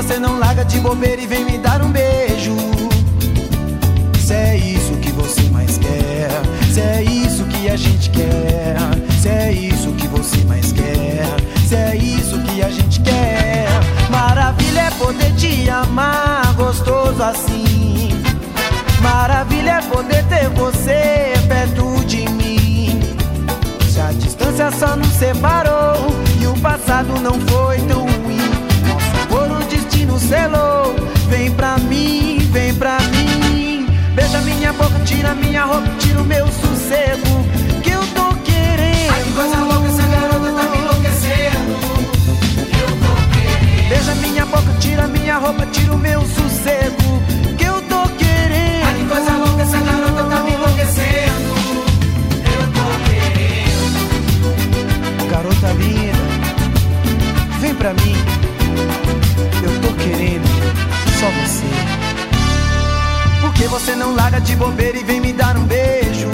você não larga de bobeira e vem me dar um beijo? Se é isso que você mais quer, se é isso que a gente quer, se é isso que você mais quer, se é isso que a gente quer. Maravilha é poder te amar gostoso assim. Maravilha é poder ter você perto de mim. Se a distância só nos separou e o passado não foi tão ruim, nosso amor o destino selou. Vem pra mim, vem pra mim. Beija minha boca, tira minha roupa, tira o meu sossego, que eu tô querendo. Ai, que coisa louca, essa garota tá me enlouquecendo. Eu tô querendo. Beija minha boca, tira minha roupa, tira o meu sossego, que eu tô querendo. Ai, que coisa louca, essa garota tá me enlouquecendo. Eu tô querendo. Garota linda, vem pra mim. Eu tô querendo só você. Por que você não larga de bobeira e vem me dar um beijo?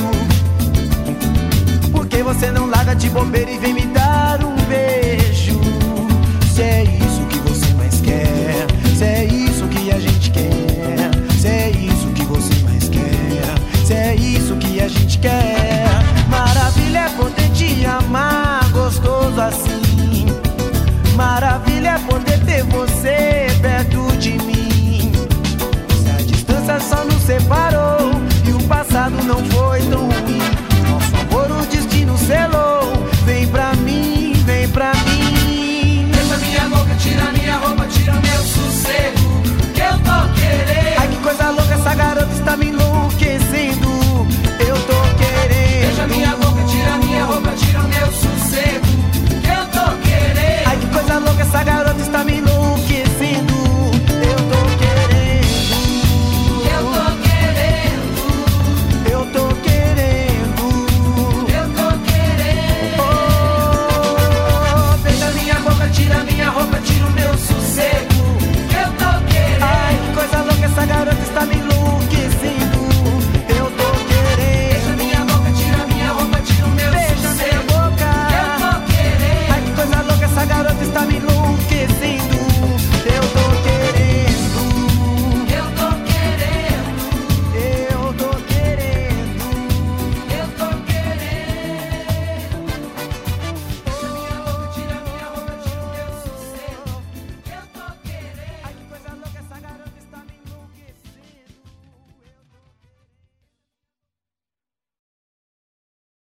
Por que você não larga de bobeira e vem me dar um beijo? Se é isso que você mais quer, se é isso que a gente quer, se é isso que você mais quer, se é isso que a gente quer. Maravilha é poder te amar gostoso assim. Maravilha é poder ter você perto de mim. Se a distância só nos separou e o passado não foi tão ruim, nosso amor o destino selou. Vem pra mim, vem pra mim. Beija minha boca, tira minha roupa, tira meu sossego, que eu tô querendo. Ai, que coisa louca, essa garota está me enlouquecendo. Eu tô querendo. Beija minha boca, tira minha roupa, tira meu sossego, que eu tô querendo. Ai, que coisa louca, essa garota está me enlouquecendo. Eu tô querendo. Eu tô querendo. Eu tô querendo. Eu tô querendo. Oh, Beija minha boca, tira minha roupa,